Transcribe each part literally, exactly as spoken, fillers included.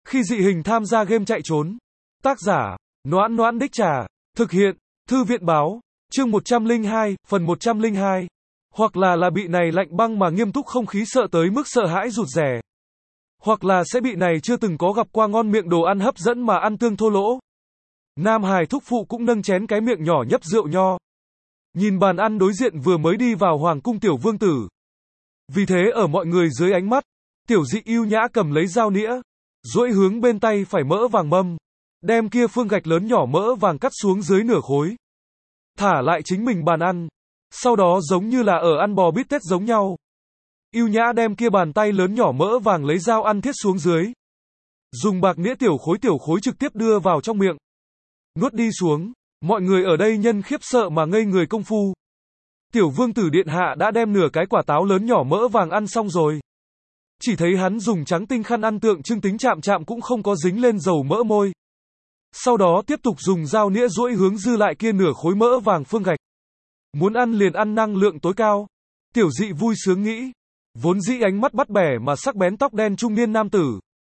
Khi dị hình tham gia game chạy trốn. Tác giả, Noãn Noãn Đích Trà. Thực hiện, Thư viện báo. Chương một trăm lẻ hai, phần một trăm lẻ hai. Hoặc là là bị này lạnh băng mà nghiêm túc không khí sợ tới mức sợ hãi rụt rè. Hoặc là sẽ bị này chưa từng có gặp qua ngon miệng đồ ăn hấp dẫn mà ăn tương thô lỗ. Nam hài thúc phụ cũng nâng chén cái miệng nhỏ nhấp rượu nho. Nhìn bàn ăn đối diện vừa mới đi vào hoàng cung tiểu vương tử. Vì thế ở mọi người dưới ánh mắt, tiểu dị ưu nhã cầm lấy dao nĩa, duỗi hướng bên tay phải mỡ vàng mâm, đem kia phương gạch lớn nhỏ mỡ vàng cắt xuống dưới nửa khối. Thả lại chính mình bàn ăn. Sau đó giống như là ở ăn bò bít tết giống nhau. Ưu nhã đem kia bàn tay lớn nhỏ mỡ vàng lấy dao ăn thiết xuống dưới. Dùng bạc nĩa tiểu khối tiểu khối trực tiếp đưa vào trong miệng. Nuốt đi xuống. Mọi người ở đây nhân khiếp sợ mà ngây người công phu. Tiểu vương tử điện hạ đã đem nửa cái quả táo lớn nhỏ mỡ vàng ăn xong rồi. Chỉ thấy hắn dùng trắng tinh khăn ăn tượng trưng tính chạm chạm cũng không có dính lên dầu mỡ môi. Sau đó tiếp tục dùng dao nĩa duỗi hướng dư lại kia nửa khối mỡ vàng phương gạch. Muốn ăn liền ăn năng lượng tối cao. Tiểu dị vui sướng nghĩ. Vốn dĩ ánh mắt bắt bẻ mà sắc bén tóc đen trung niên nam tử.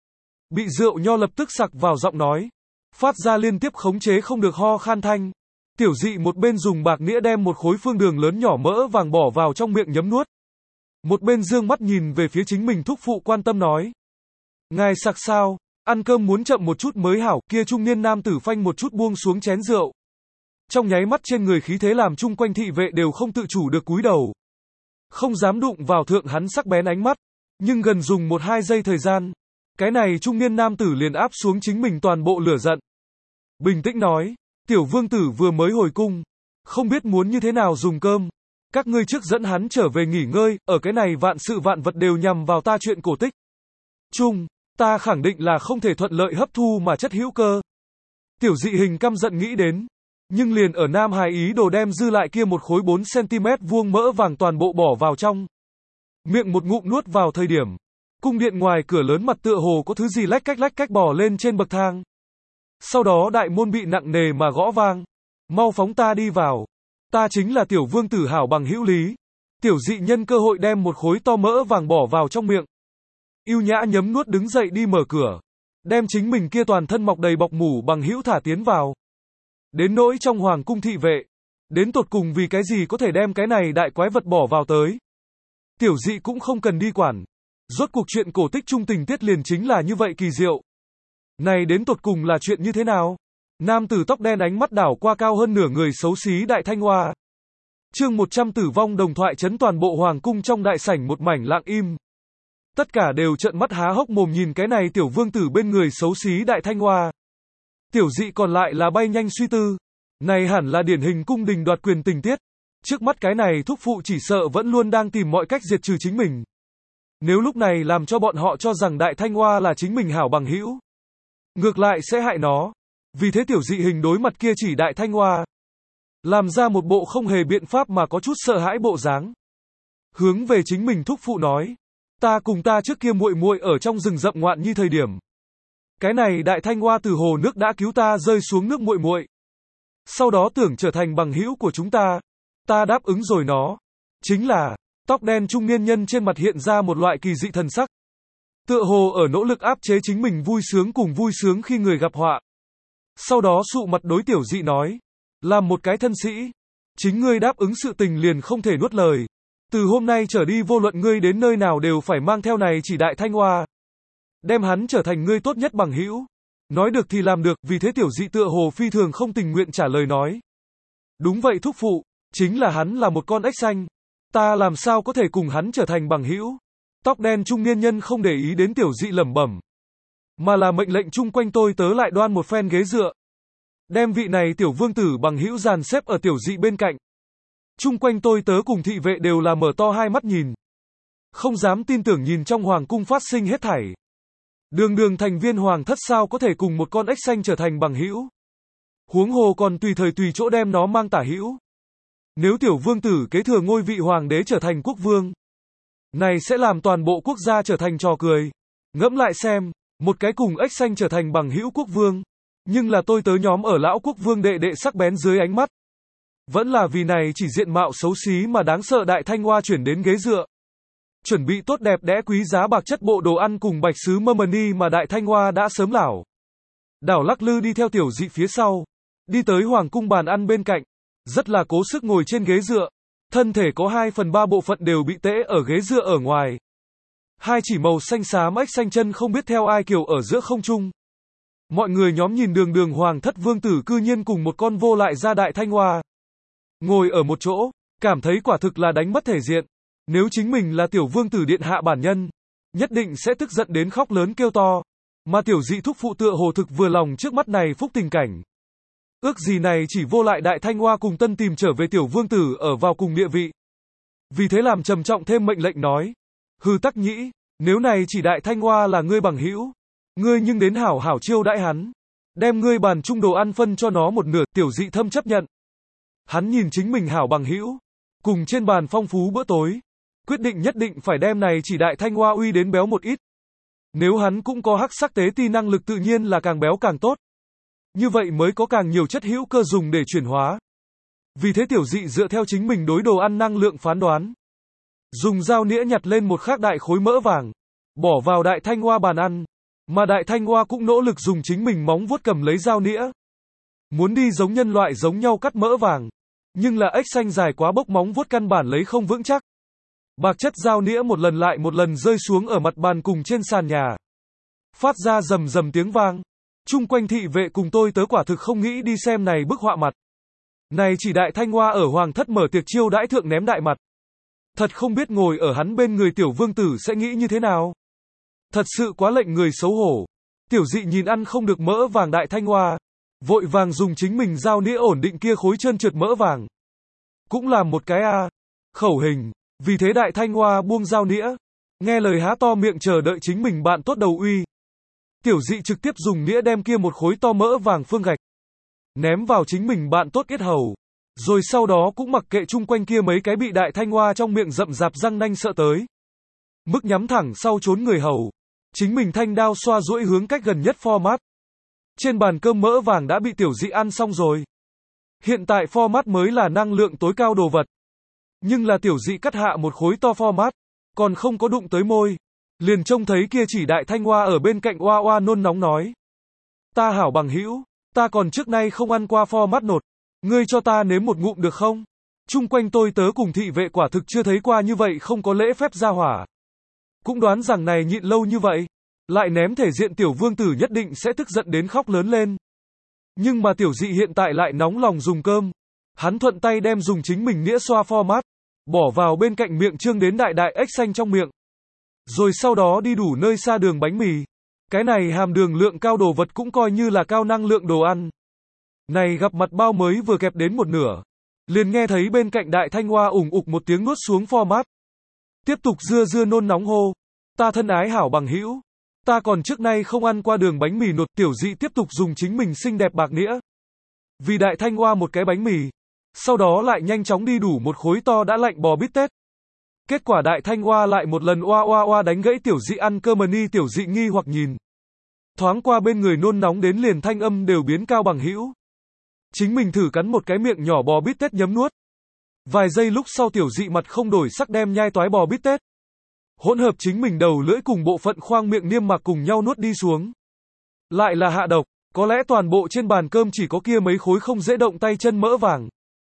Bị rượu nho lập tức sặc vào giọng nói. Phát ra liên tiếp khống chế không được ho khan thanh. Tiểu dị một bên dùng bạc nĩa đem một khối phương đường lớn nhỏ mỡ vàng bỏ vào trong miệng nhấm nuốt. Một bên dương mắt nhìn về phía chính mình thúc phụ quan tâm nói. Ngài sặc sao, ăn cơm muốn chậm một chút mới hảo, kia trung niên nam tử phanh một chút buông xuống chén rượu. Trong nháy mắt trên người khí thế làm chung quanh thị vệ đều không tự chủ được cúi đầu. Không dám đụng vào thượng hắn sắc bén ánh mắt, nhưng gần dùng một hai giây thời gian, cái này trung niên nam tử liền áp xuống chính mình toàn bộ lửa giận. Bình tĩnh nói, tiểu vương tử vừa mới hồi cung, không biết muốn như thế nào dùng cơm. Các ngươi trước dẫn hắn trở về nghỉ ngơi, ở cái này vạn sự vạn vật đều nhằm vào ta chuyện cổ tích. Chung, ta khẳng định là không thể thuận lợi hấp thu mà chất hữu cơ. Tiểu dị hình căm giận nghĩ đến. Nhưng liền ở Nam hài ý đồ đem dư lại kia một khối bốn xăng-ti-mét vuông mỡ vàng toàn bộ bỏ vào trong. Miệng một ngụm nuốt vào thời điểm. Cung điện ngoài cửa lớn mặt tựa hồ có thứ gì lách cách lách cách bò lên trên bậc thang. Sau đó đại môn bị nặng nề mà gõ vang. Mau phóng ta đi vào. Ta chính là tiểu vương tử hảo bằng hữu lý. Tiểu dị nhân cơ hội đem một khối to mỡ vàng bỏ vào trong miệng. Ưu nhã nhấm nuốt đứng dậy đi mở cửa. Đem chính mình kia toàn thân mọc đầy bọc mủ bằng hữu thả tiến vào. Đến nỗi trong hoàng cung thị vệ. Đến tột cùng vì cái gì có thể đem cái này đại quái vật bỏ vào tới. Tiểu dị cũng không cần đi quản. Rốt cuộc chuyện cổ tích trung tình tiết liền chính là như vậy kỳ diệu. Này đến tột cùng là chuyện như thế nào? Nam tử tóc đen ánh mắt đảo qua cao hơn nửa người xấu xí đại thanh hoa. Chương một trăm tử vong đồng thoại chấn toàn bộ hoàng cung trong đại sảnh một mảnh lặng im. Tất cả đều trợn mắt há hốc mồm nhìn cái này tiểu vương tử bên người xấu xí đại thanh hoa. Tiểu dị còn lại là bay nhanh suy tư. Này hẳn là điển hình cung đình đoạt quyền tình tiết. Trước mắt cái này thúc phụ chỉ sợ vẫn luôn đang tìm mọi cách diệt trừ chính mình. Nếu lúc này làm cho bọn họ cho rằng đại thanh hoa là chính mình hảo bằng hữu, ngược lại sẽ hại nó. Vì thế tiểu dị hình đối mặt kia chỉ đại thanh hoa, làm ra một bộ không hề biện pháp mà có chút sợ hãi bộ dáng. Hướng về chính mình thúc phụ nói. Ta cùng ta trước kia muội muội ở trong rừng rậm ngoạn nhi thời điểm. Cái này đại thanh hoa từ hồ nước đã cứu ta rơi xuống nước muội muội. Sau đó tưởng trở thành bằng hữu của chúng ta. Ta đáp ứng rồi nó. Chính là, tóc đen trung niên nhân trên mặt hiện ra một loại kỳ dị thần sắc. Tựa hồ ở nỗ lực áp chế chính mình vui sướng cùng vui sướng khi người gặp họa. Sau đó sụ mặt đối tiểu dị nói. Làm một cái thân sĩ. Chính ngươi đáp ứng sự tình liền không thể nuốt lời. Từ hôm nay trở đi vô luận ngươi đến nơi nào đều phải mang theo này chỉ đại thanh hoa. Đem hắn trở thành ngươi tốt nhất bằng hữu. Nói được thì làm được, vì thế tiểu dị tựa hồ phi thường không tình nguyện trả lời nói. Đúng vậy thúc phụ, chính là hắn là một con ếch xanh. Ta làm sao có thể cùng hắn trở thành bằng hữu. Tóc đen trung niên nhân không để ý đến tiểu dị lẩm bẩm. Mà là mệnh lệnh chung quanh tôi tớ lại đoan một phen ghế dựa. Đem vị này tiểu vương tử bằng hữu dàn xếp ở tiểu dị bên cạnh. Chung quanh tôi tớ cùng thị vệ đều là mở to hai mắt nhìn. Không dám tin tưởng nhìn trong hoàng cung phát sinh hết thảy. Đường đường thành viên hoàng thất sao có thể cùng một con ếch xanh trở thành bằng hữu. Huống hồ còn tùy thời tùy chỗ đem nó mang tả hữu. Nếu tiểu vương tử kế thừa ngôi vị hoàng đế trở thành quốc vương, này sẽ làm toàn bộ quốc gia trở thành trò cười. Ngẫm lại xem, một cái cùng ếch xanh trở thành bằng hữu quốc vương. Nhưng là tôi tớ nhóm ở lão quốc vương đệ đệ sắc bén dưới ánh mắt. Vẫn là vì này chỉ diện mạo xấu xí mà đáng sợ đại thanh hoa chuyển đến ghế dựa. chuẩn bị tốt đẹp đẽ quý giá bạc chất bộ đồ ăn cùng bạch sứ Mermani mà Đại Thanh Hoa đã sớm lảo đảo lắc lư đi theo Tiểu Dị phía sau, đi tới hoàng cung bàn ăn bên cạnh, rất là cố sức ngồi trên ghế dựa, thân thể có hai phần ba bộ phận đều bị tễ ở ghế dựa ở ngoài. Hai chỉ màu xanh xám ếch xanh chân không biết theo ai kiều ở giữa không trung. Mọi người nhóm nhìn đường đường hoàng thất vương tử cư nhiên cùng một con vô lại ra Đại Thanh Hoa. Ngồi ở một chỗ, cảm thấy quả thực là đánh mất thể diện. Nếu chính mình là tiểu vương tử điện hạ bản nhân, nhất định sẽ tức giận đến khóc lớn kêu to. Mà Tiểu Dị thúc phụ tựa hồ thực vừa lòng trước mắt này phúc tình cảnh. Ước gì này chỉ vô lại Đại Thanh Hoa cùng tân tìm trở về tiểu vương tử ở vào cùng địa vị. Vì thế làm trầm trọng thêm mệnh lệnh nói. Hừ Tắc Nhĩ, nếu này chỉ Đại Thanh Hoa là ngươi bằng hữu, ngươi nhưng đến hảo hảo chiêu đãi hắn. Đem ngươi bàn chung đồ ăn phân cho nó một nửa, Tiểu Dị thâm chấp nhận. Hắn nhìn chính mình hảo bằng hữu, cùng trên bàn phong phú bữa tối, quyết định nhất định phải đem này chỉ Đại Thanh Hoa uy đến béo một ít. Nếu hắn cũng có hắc sắc tế ti năng lực tự nhiên là càng béo càng tốt. Như vậy mới có càng nhiều chất hữu cơ dùng để chuyển hóa. Vì thế Tiểu Dị dựa theo chính mình đối đồ ăn năng lượng phán đoán. Dùng dao nĩa nhặt lên một khác đại khối mỡ vàng, bỏ vào Đại Thanh Hoa bàn ăn. Mà Đại Thanh Hoa cũng nỗ lực dùng chính mình móng vuốt cầm lấy dao nĩa. Muốn đi giống nhân loại giống nhau cắt mỡ vàng. Nhưng là ếch xanh dài quá bốc móng vuốt căn bản lấy không vững chắc. Bạc chất dao nĩa một lần lại một lần rơi xuống ở mặt bàn cùng trên sàn nhà. Phát ra rầm rầm tiếng vang. Chung quanh thị vệ cùng tôi tớ quả thực không nghĩ đi xem này bức họa mặt. Này chỉ Đại Thanh Hoa ở hoàng thất mở tiệc chiêu đãi thượng ném đại mặt. Thật không biết ngồi ở hắn bên người tiểu vương tử sẽ nghĩ như thế nào. Thật sự quá lệnh người xấu hổ. Tiểu Dị nhìn ăn không được mỡ vàng Đại Thanh Hoa, vội vàng dùng chính mình dao nĩa ổn định kia khối trơn trượt mỡ vàng. Cũng làm một cái a khẩu hình. Vì thế Đại Thanh Hoa buông dao nĩa, nghe lời há to miệng chờ đợi chính mình bạn tốt đầu uy. Tiểu Dị trực tiếp dùng nĩa đem kia một khối to mỡ vàng phương gạch, ném vào chính mình bạn tốt yết hầu. Rồi sau đó cũng mặc kệ chung quanh kia mấy cái bị Đại Thanh Hoa trong miệng rậm rạp răng nanh sợ tới. Mức nhắm thẳng sau trốn người hầu. Chính mình thanh đao xoa duỗi hướng cách gần nhất format. Trên bàn cơm mỡ vàng đã bị Tiểu Dị ăn xong rồi. Hiện tại format mới là năng lượng tối cao đồ vật. Nhưng là Tiểu Dị cắt hạ một khối to format, còn không có đụng tới môi. Liền trông thấy kia chỉ Đại Thanh Hoa ở bên cạnh oa oa nôn nóng nói. Ta hảo bằng hữu, ta còn trước nay không ăn qua format nột. Ngươi cho ta nếm một ngụm được không? Chung quanh tôi tớ cùng thị vệ quả thực chưa thấy qua như vậy không có lễ phép ra hỏa. Cũng đoán rằng này nhịn lâu như vậy, lại ném thể diện tiểu vương tử nhất định sẽ tức giận đến khóc lớn lên. Nhưng mà Tiểu Dị hiện tại lại nóng lòng dùng cơm. Hắn thuận tay đem dùng chính mình nĩa xoa format, bỏ vào bên cạnh miệng trương đến đại đại ếch xanh trong miệng. Rồi sau đó đi đủ nơi xa đường bánh mì. Cái này hàm đường lượng cao đồ vật cũng coi như là cao năng lượng đồ ăn. Này gặp mặt bao mới vừa kẹp đến một nửa, liền nghe thấy bên cạnh Đại Thanh Hoa ủng ục một tiếng nuốt xuống format. Tiếp tục dưa dưa nôn nóng hô. Ta thân ái hảo bằng hữu, ta còn trước nay không ăn qua đường bánh mì nột. Tiểu Dị tiếp tục dùng chính mình xinh đẹp bạc nĩa vì Đại Thanh Hoa một cái bánh mì, sau đó lại nhanh chóng đi đủ một khối to đã lạnh bò bít tết. Kết quả Đại Thanh Hoa lại một lần oa oa oa đánh gãy Tiểu Dị ăn cơm mani. Tiểu Dị nghi hoặc nhìn thoáng qua bên người nôn nóng đến liền thanh âm đều biến cao bằng hữu. Chính mình thử cắn một cái miệng nhỏ bò bít tết nhấm nuốt. Vài giây lúc sau Tiểu Dị mặt không đổi sắc đem nhai toái bò bít tết, hỗn hợp chính mình đầu lưỡi cùng bộ phận khoang miệng niêm mạc cùng nhau nuốt đi xuống. Lại là hạ độc, có lẽ toàn bộ trên bàn cơm chỉ có kia mấy khối không dễ động tay chân mỡ vàng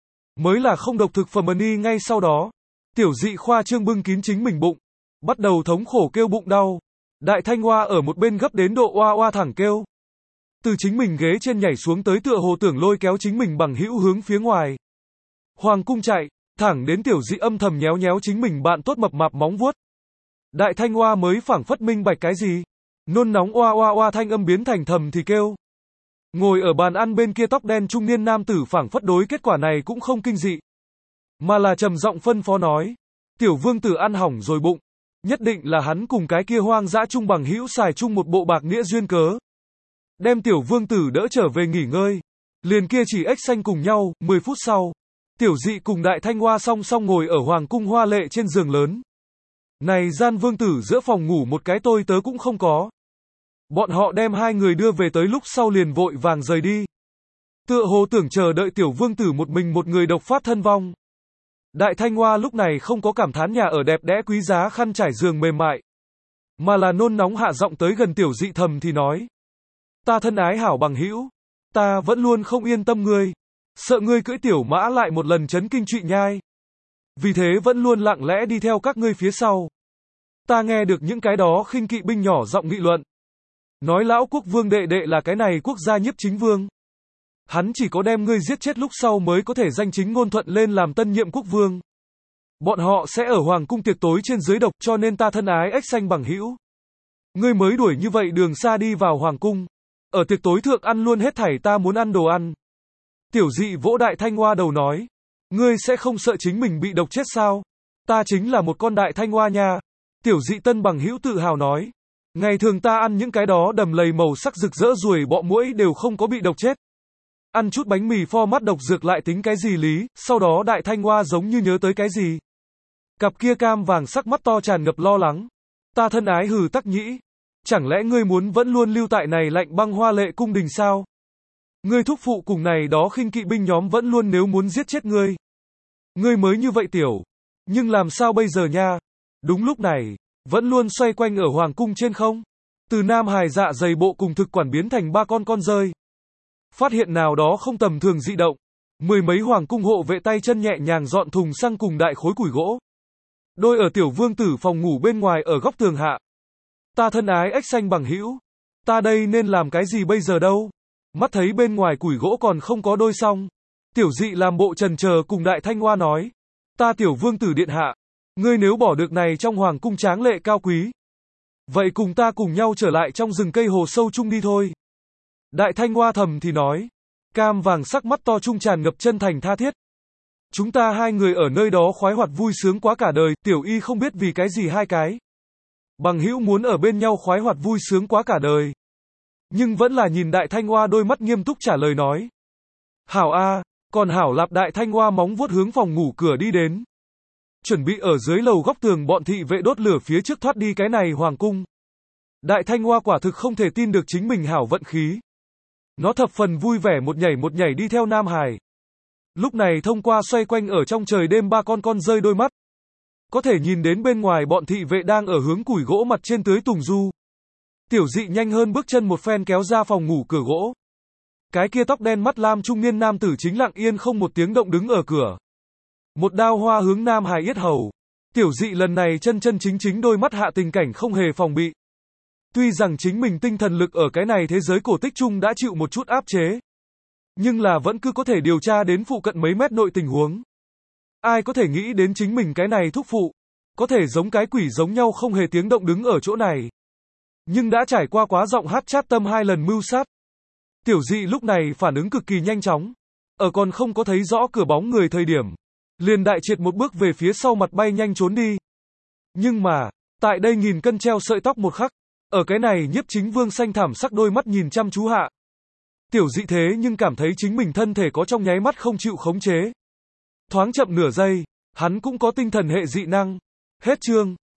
mới là không độc thực phẩm mani. Ngay sau đó, Tiểu Dị khoa trương bưng kín chính mình bụng, bắt đầu thống khổ kêu bụng đau. Đại Thanh Hoa ở một bên gấp đến độ oa oa thẳng kêu. Từ chính mình ghế trên nhảy xuống tới tựa hồ tưởng lôi kéo chính mình bằng hữu hướng phía ngoài hoàng cung chạy, thẳng đến Tiểu Dị âm thầm nhéo nhéo chính mình bạn tốt mập mạp móng vuốt. Đại Thanh Hoa mới phảng phất minh bạch cái gì, nôn nóng oa oa oa thanh âm biến thành thầm thì kêu. Ngồi ở bàn ăn bên kia tóc đen trung niên nam tử phảng phất đối kết quả này cũng không kinh dị, mà là trầm giọng phân phó nói, tiểu vương tử ăn hỏng rồi bụng, nhất định là hắn cùng cái kia hoang dã chung bằng hữu xài chung một bộ bạc nĩa duyên cớ. Đem tiểu vương tử đỡ trở về nghỉ ngơi, liền kia chỉ ếch xanh cùng nhau. Mười phút sau, Tiểu Dị cùng Đại Thanh Hoa song song ngồi ở hoàng cung hoa lệ trên giường lớn. Này gian vương tử giữa phòng ngủ một cái tôi tớ cũng không có. Bọn họ đem hai người đưa về tới lúc sau liền vội vàng rời đi. Tựa hồ tưởng chờ đợi tiểu vương tử một mình một người độc phát thân vong. Đại Thanh Hoa lúc này không có cảm thán nhà ở đẹp đẽ quý giá khăn trải giường mềm mại, mà là nôn nóng hạ giọng tới gần Tiểu Dị thầm thì nói. Ta thân ái hảo bằng hữu, ta vẫn luôn không yên tâm ngươi, sợ ngươi cưỡi tiểu mã lại một lần chấn kinh Trụy Nhai. Vì thế vẫn luôn lặng lẽ đi theo các ngươi phía sau. Ta nghe được những cái đó khinh kỵ binh nhỏ giọng nghị luận. Nói lão quốc vương đệ đệ là cái này quốc gia nhiếp chính vương. Hắn chỉ có đem ngươi giết chết lúc sau mới có thể danh chính ngôn thuận lên làm tân nhiệm quốc vương. Bọn họ sẽ ở hoàng cung tiệc tối trên dưới độc, cho nên ta thân ái ếch xanh bằng hữu. Ngươi mới đuổi như vậy đường xa đi vào hoàng cung. Ở tiệc tối thượng ăn luôn hết thảy ta muốn ăn đồ ăn. Tiểu Dị vỗ Đại Thanh Hoa đầu nói. Ngươi sẽ không sợ chính mình bị độc chết sao? Ta chính là một con Đại Thanh Hoa nha. Tiểu Dị tân bằng hữu tự hào nói. Ngày thường ta ăn những cái đó đầm lầy màu sắc rực rỡ ruồi bọ muỗi đều không có bị độc chết. Ăn chút bánh mì pho mát độc dược lại tính cái gì lý? Sau đó Đại Thanh Hoa giống như nhớ tới cái gì. Cặp kia cam vàng sắc mắt to tràn ngập lo lắng. Ta thân ái hừ Tắc Nhĩ. Chẳng lẽ ngươi muốn vẫn luôn lưu tại này lạnh băng hoa lệ cung đình sao? Ngươi thúc phụ cùng này đó khinh kỵ binh nhóm vẫn luôn nếu muốn giết chết ngươi. Ngươi mới như vậy tiểu. Nhưng làm sao bây giờ nha? Đúng lúc này, vẫn luôn xoay quanh ở hoàng cung trên không. Từ Nam Hải dạ dày bộ cùng thực quản biến thành ba con con rơi. Phát hiện nào đó không tầm thường dị động. Mười mấy hoàng cung hộ vệ tay chân nhẹ nhàng dọn thùng xăng cùng đại khối củi gỗ. Đôi ở tiểu vương tử phòng ngủ bên ngoài ở góc tường hạ. Ta thân ái ếch xanh bằng hữu. Ta đây nên làm cái gì bây giờ đâu? Mắt thấy bên ngoài củi gỗ còn không có đôi xong. Tiểu Dị làm bộ trần chờ cùng Đại Thanh Hoa nói. Ta tiểu vương tử điện hạ. Ngươi nếu bỏ được này trong hoàng cung tráng lệ cao quý. Vậy cùng ta cùng nhau trở lại trong rừng cây hồ sâu chung đi thôi. Đại Thanh Hoa thầm thì nói. Cam vàng sắc mắt to trung tràn ngập chân thành tha thiết. Chúng ta hai người ở nơi đó khoái hoạt vui sướng quá cả đời, Tiểu Y không biết vì cái gì hai cái. Bằng hữu muốn ở bên nhau khoái hoạt vui sướng quá cả đời. Nhưng vẫn là nhìn Đại Thanh Hoa đôi mắt nghiêm túc trả lời nói. Hảo a, còn hảo lạp. Đại Thanh Hoa móng vuốt hướng phòng ngủ cửa đi đến. Chuẩn bị ở dưới lầu góc tường bọn thị vệ đốt lửa phía trước thoát đi cái này hoàng cung. Đại Thanh Hoa quả thực không thể tin được chính mình hảo vận khí. Nó thập phần vui vẻ một nhảy một nhảy đi theo Nam Hải. Lúc này thông qua xoay quanh ở trong trời đêm ba con con rơi đôi mắt. Có thể nhìn đến bên ngoài bọn thị vệ đang ở hướng củi gỗ mặt trên tưới tùng du. Tiểu Dị nhanh hơn bước chân một phen kéo ra phòng ngủ cửa gỗ. Cái kia tóc đen mắt lam trung niên nam tử chính lặng yên không một tiếng động đứng ở cửa. Một đao hoa hướng Nam Hải yết hầu. Tiểu Dị lần này chân chân chính chính đôi mắt hạ tình cảnh không hề phòng bị. Tuy rằng chính mình tinh thần lực ở cái này thế giới cổ tích chung đã chịu một chút áp chế. Nhưng là vẫn cứ có thể điều tra đến phụ cận mấy mét nội tình huống. Ai có thể nghĩ đến chính mình cái này thúc phụ. Có thể giống cái quỷ giống nhau không hề tiếng động đứng ở chỗ này. Nhưng đã trải qua quá giọng hát chát tâm hai lần mưu sát. Tiểu Dị lúc này phản ứng cực kỳ nhanh chóng. Ở còn không có thấy rõ cửa bóng người thời điểm. Liền đại triệt một bước về phía sau mặt bay nhanh trốn đi. Nhưng mà, tại đây nghìn cân treo sợi tóc một khắc. Ở cái này nhiếp chính vương xanh thảm sắc đôi mắt nhìn chăm chú hạ. Tiểu Dị thế nhưng cảm thấy chính mình thân thể có trong nháy mắt không chịu khống chế. Thoáng chậm nửa giây, hắn cũng có tinh thần hệ dị năng. Hết chương.